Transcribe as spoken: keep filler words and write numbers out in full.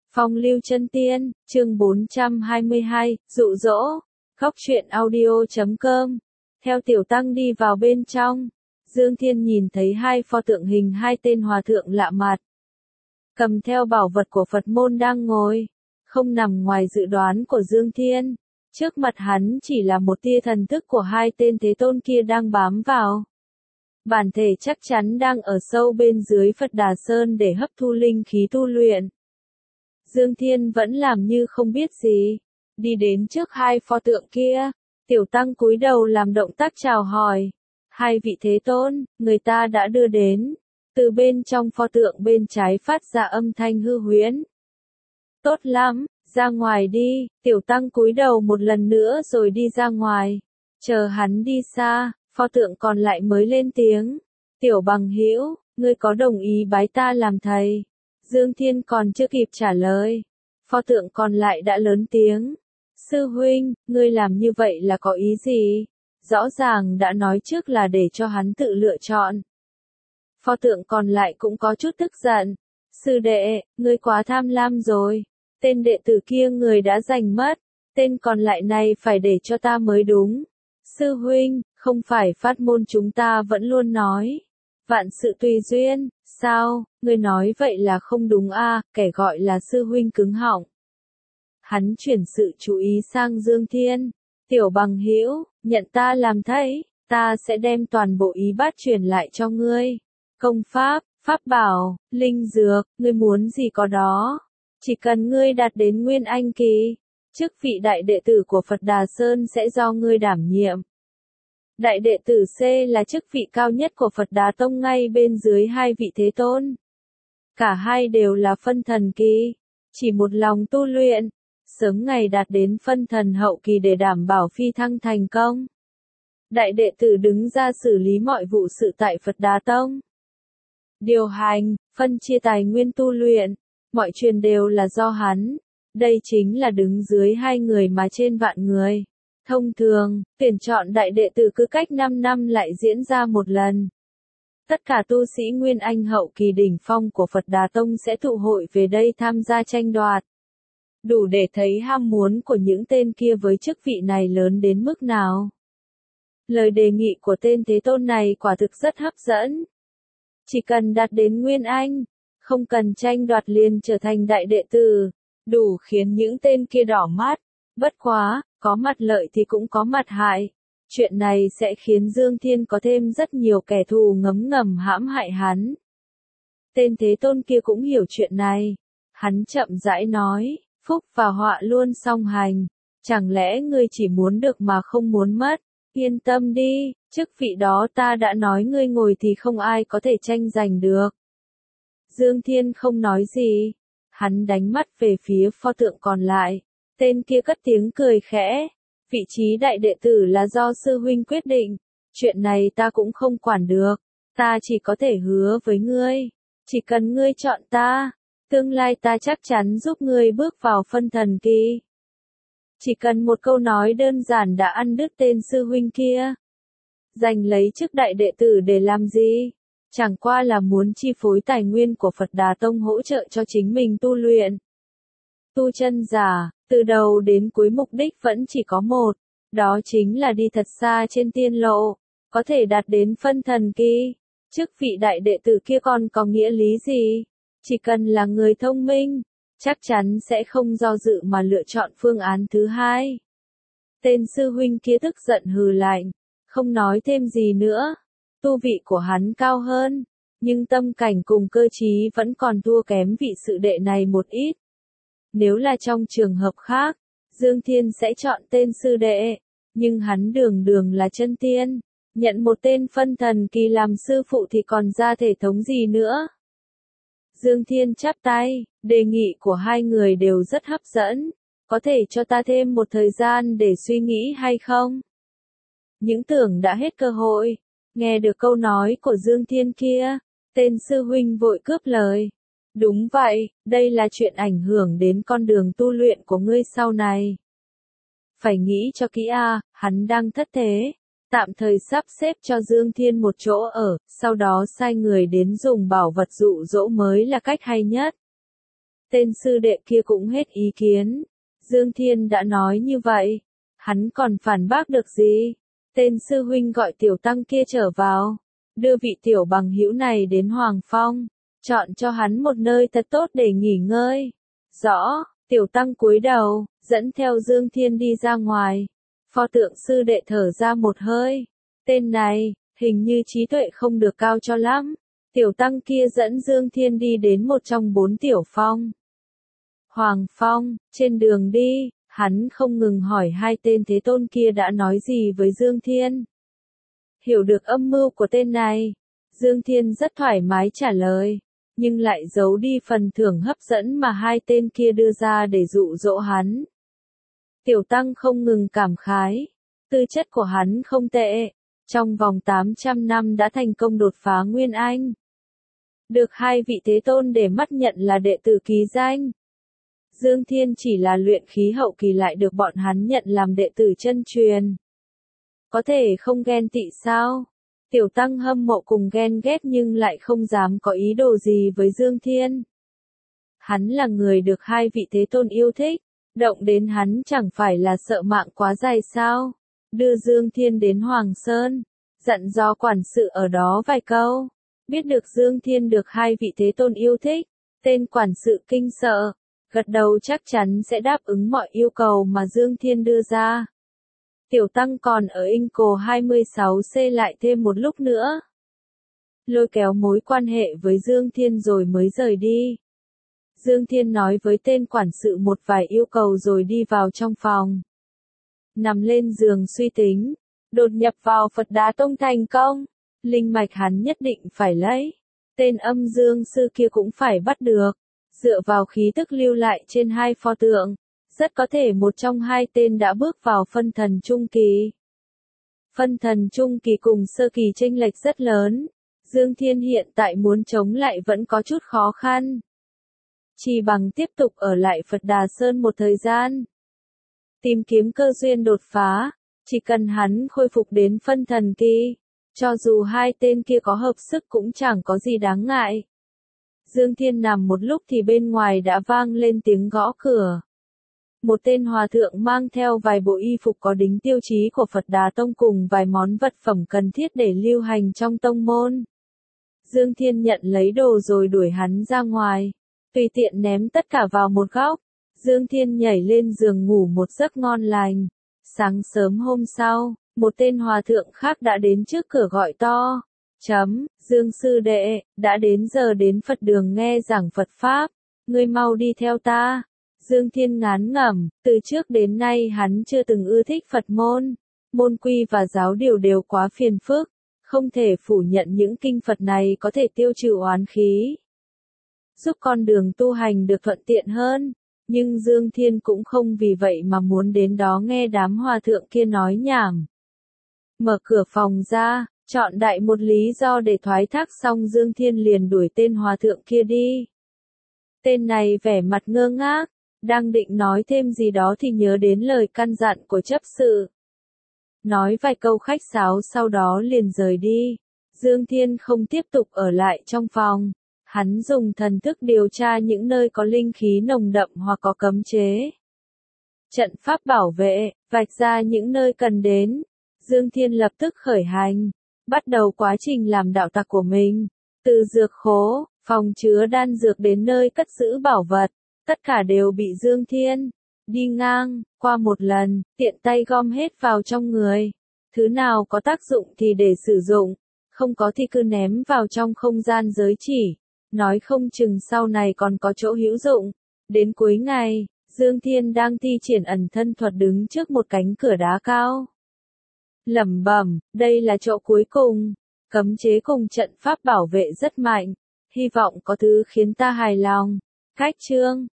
Phong lưu chân tiên, chương bốn trăm hai mươi hai, dụ dỗ, khóc chuyện audio chấm com. Theo tiểu tăng đi vào bên trong, Dương Thiên nhìn thấy hai pho tượng hình hai tên hòa thượng lạ mặt. Cầm theo bảo vật của Phật môn đang ngồi, không nằm ngoài dự đoán của Dương Thiên. Trước mặt hắn chỉ là một tia thần thức của hai tên thế tôn kia đang bám vào. Bản thể chắc chắn đang ở sâu bên dưới Phật Đà Sơn để hấp thu linh khí tu luyện. Dương Thiên vẫn làm như không biết gì, đi đến trước hai pho tượng kia, tiểu tăng cúi đầu làm động tác chào hỏi. Hai vị thế tôn, người ta đã đưa đến. Từ bên trong pho tượng bên trái phát ra âm thanh hư huyễn. Tốt lắm, ra ngoài đi, tiểu tăng cúi đầu một lần nữa rồi đi ra ngoài. Chờ hắn đi xa, pho tượng còn lại mới lên tiếng. Tiểu bằng hữu, ngươi có đồng ý bái ta làm thầy? Dương Thiên còn chưa kịp trả lời. Pho tượng còn lại đã lớn tiếng. Sư huynh, ngươi làm như vậy là có ý gì? Rõ ràng đã nói trước là để cho hắn tự lựa chọn. Pho tượng còn lại cũng có chút tức giận. Sư đệ, ngươi quá tham lam rồi. Tên đệ tử kia người đã giành mất. Tên còn lại này phải để cho ta mới đúng. Sư huynh, không phải pháp môn chúng ta vẫn luôn nói. Vạn sự tùy duyên, sao, ngươi nói vậy là không đúng a, à, kẻ gọi là sư huynh cứng họng. Hắn chuyển sự chú ý sang Dương Thiên. Tiểu bằng hữu, nhận ta làm thầy, ta sẽ đem toàn bộ ý bát truyền lại cho ngươi. Công pháp, pháp bảo, linh dược, ngươi muốn gì có đó. Chỉ cần ngươi đạt đến Nguyên Anh kỳ, chức vị đại đệ tử của Phật Đà Sơn sẽ do ngươi đảm nhiệm. Đại đệ tử C là chức vị cao nhất của Phật Đà Tông ngay bên dưới hai vị thế tôn. Cả hai đều là phân thần kỳ, chỉ một lòng tu luyện, sớm ngày đạt đến phân thần hậu kỳ để đảm bảo phi thăng thành công. Đại đệ tử đứng ra xử lý mọi vụ sự tại Phật Đà Tông. Điều hành, phân chia tài nguyên tu luyện, mọi chuyện đều là do hắn. Đây chính là đứng dưới hai người mà trên vạn người. Thông thường, tuyển chọn đại đệ tử cứ cách năm năm lại diễn ra một lần. Tất cả tu sĩ Nguyên Anh hậu kỳ đỉnh phong của Phật Đà Tông sẽ tụ hội về đây tham gia tranh đoạt. Đủ để thấy ham muốn của những tên kia với chức vị này lớn đến mức nào. Lời đề nghị của tên thế tôn này quả thực rất hấp dẫn. Chỉ cần đạt đến Nguyên Anh, không cần tranh đoạt liền trở thành đại đệ tử, đủ khiến những tên kia đỏ mắt. Bất quá, có mặt lợi thì cũng có mặt hại. Chuyện này sẽ khiến Dương Thiên có thêm rất nhiều kẻ thù ngấm ngầm hãm hại hắn. Tên thế tôn kia cũng hiểu chuyện này. Hắn chậm rãi nói, phúc và họa luôn song hành. Chẳng lẽ ngươi chỉ muốn được mà không muốn mất? Yên tâm đi, chức vị đó ta đã nói ngươi ngồi thì không ai có thể tranh giành được. Dương Thiên không nói gì. Hắn đánh mắt về phía pho tượng còn lại. Tên kia cất tiếng cười khẽ. Vị trí đại đệ tử là do sư huynh quyết định. Chuyện này ta cũng không quản được. Ta chỉ có thể hứa với ngươi. Chỉ cần ngươi chọn ta, tương lai ta chắc chắn giúp ngươi bước vào phân thần kỳ. Chỉ cần một câu nói đơn giản đã ăn đứt tên sư huynh kia. Giành lấy chức đại đệ tử để làm gì? Chẳng qua là muốn chi phối tài nguyên của Phật Đà Tông hỗ trợ cho chính mình tu luyện. Tu chân giả, từ đầu đến cuối mục đích vẫn chỉ có một, đó chính là đi thật xa trên tiên lộ, có thể đạt đến phân thần kỳ. Chức vị đại đệ tử kia còn có nghĩa lý gì? Chỉ cần là người thông minh, chắc chắn sẽ không do dự mà lựa chọn phương án thứ hai. Tên sư huynh kia tức giận hừ lạnh, không nói thêm gì nữa. Tu vị của hắn cao hơn, nhưng tâm cảnh cùng cơ trí vẫn còn thua kém vị sự đệ này một ít. Nếu là trong trường hợp khác, Dương Thiên sẽ chọn tên sư đệ, nhưng hắn đường đường là chân tiên, nhận một tên phân thần kỳ làm sư phụ thì còn ra thể thống gì nữa. Dương Thiên chắp tay, đề nghị của hai người đều rất hấp dẫn, có thể cho ta thêm một thời gian để suy nghĩ hay không? Những tưởng đã hết cơ hội, nghe được câu nói của Dương Thiên kia, tên sư huynh vội cướp lời. Đúng vậy, đây là chuyện ảnh hưởng đến con đường tu luyện của ngươi sau này. Phải nghĩ cho kỹ a, hắn đang thất thế. Tạm thời sắp xếp cho Dương Thiên một chỗ ở, sau đó sai người đến dùng bảo vật dụ dỗ mới là cách hay nhất. Tên sư đệ kia cũng hết ý kiến. Dương Thiên đã nói như vậy, hắn còn phản bác được gì? Tên sư huynh gọi tiểu tăng kia trở vào, đưa vị tiểu bằng hữu này đến Hoàng Phong, chọn cho hắn một nơi thật tốt để nghỉ ngơi. Rõ, tiểu tăng cúi đầu, dẫn theo Dương Thiên đi ra ngoài. Pho tượng sư đệ thở ra một hơi. Tên này, hình như trí tuệ không được cao cho lắm. Tiểu tăng kia dẫn Dương Thiên đi đến một trong bốn tiểu phong. Hoàng Phong, trên đường đi, hắn không ngừng hỏi hai tên thế tôn kia đã nói gì với Dương Thiên. Hiểu được âm mưu của tên này, Dương Thiên rất thoải mái trả lời, nhưng lại giấu đi phần thưởng hấp dẫn mà hai tên kia đưa ra để dụ dỗ hắn. Tiểu tăng không ngừng cảm khái, tư chất của hắn không tệ, trong vòng tám trăm năm đã thành công đột phá Nguyên Anh. Được hai vị thế tôn để mắt nhận là đệ tử ký danh. Dương Thiên chỉ là luyện khí hậu kỳ lại được bọn hắn nhận làm đệ tử chân truyền. Có thể không ghen tị sao? Tiểu tăng hâm mộ cùng ghen ghét nhưng lại không dám có ý đồ gì với Dương Thiên. Hắn là người được hai vị thế tôn yêu thích, động đến hắn chẳng phải là sợ mạng quá dài sao? Đưa Dương Thiên đến Hoàng Sơn, dặn dò quản sự ở đó vài câu. Biết được Dương Thiên được hai vị thế tôn yêu thích, tên quản sự kinh sợ, gật đầu chắc chắn sẽ đáp ứng mọi yêu cầu mà Dương Thiên đưa ra. Tiểu tăng còn ở Inco hai mươi sáu C lại thêm một lúc nữa. Lôi kéo mối quan hệ với Dương Thiên rồi mới rời đi. Dương Thiên nói với tên quản sự một vài yêu cầu rồi đi vào trong phòng. Nằm lên giường suy tính, đột nhập vào Phật Đà Tông thành công. Linh mạch hắn nhất định phải lấy. Tên âm dương sư kia cũng phải bắt được. Dựa vào khí tức lưu lại trên hai pho tượng, rất có thể một trong hai tên đã bước vào phân thần trung kỳ. Phân thần trung kỳ cùng sơ kỳ chênh lệch rất lớn. Dương Thiên hiện tại muốn chống lại vẫn có chút khó khăn. Chỉ bằng tiếp tục ở lại Phật Đà Sơn một thời gian. Tìm kiếm cơ duyên đột phá, chỉ cần hắn khôi phục đến phân thần kỳ. Cho dù hai tên kia có hợp sức cũng chẳng có gì đáng ngại. Dương Thiên nằm một lúc thì bên ngoài đã vang lên tiếng gõ cửa. Một tên hòa thượng mang theo vài bộ y phục có đính tiêu chí của Phật Đà Tông cùng vài món vật phẩm cần thiết để lưu hành trong tông môn. Dương Thiên nhận lấy đồ rồi đuổi hắn ra ngoài, tùy tiện ném tất cả vào một góc. Dương Thiên nhảy lên giường ngủ một giấc ngon lành. Sáng sớm hôm sau, một tên hòa thượng khác đã đến trước cửa gọi to. Chấm, Dương sư đệ, đã đến giờ đến Phật đường nghe giảng Phật Pháp, ngươi mau đi theo ta. Dương Thiên ngán ngẩm, từ trước đến nay hắn chưa từng ưa thích Phật môn, môn quy và giáo điều đều quá phiền phức, không thể phủ nhận những kinh Phật này có thể tiêu trừ oán khí, giúp con đường tu hành được thuận tiện hơn, nhưng Dương Thiên cũng không vì vậy mà muốn đến đó nghe đám hòa thượng kia nói nhảm. Mở cửa phòng ra, chọn đại một lý do để thoái thác xong Dương Thiên liền đuổi tên hòa thượng kia đi. Tên này vẻ mặt ngơ ngác, đang định nói thêm gì đó thì nhớ đến lời căn dặn của chấp sự. Nói vài câu khách sáo sau đó liền rời đi. Dương Thiên không tiếp tục ở lại trong phòng. Hắn dùng thần thức điều tra những nơi có linh khí nồng đậm hoặc có cấm chế. Trận pháp bảo vệ, vạch ra những nơi cần đến. Dương Thiên lập tức khởi hành, bắt đầu quá trình làm đạo tặc của mình. Từ dược khố, phòng chứa đan dược đến nơi cất giữ bảo vật, tất cả đều bị Dương Thiên đi ngang qua một lần, tiện tay gom hết vào trong người. Thứ nào có tác dụng thì để sử dụng, không có thì cứ ném vào trong không gian giới chỉ. Nói không chừng sau này còn có chỗ hữu dụng. Đến cuối ngày, Dương Thiên đang thi triển ẩn thân thuật đứng trước một cánh cửa đá cao. Lẩm bẩm, đây là chỗ cuối cùng. Cấm chế cùng trận pháp bảo vệ rất mạnh. Hy vọng có thứ khiến ta hài lòng. Cách chương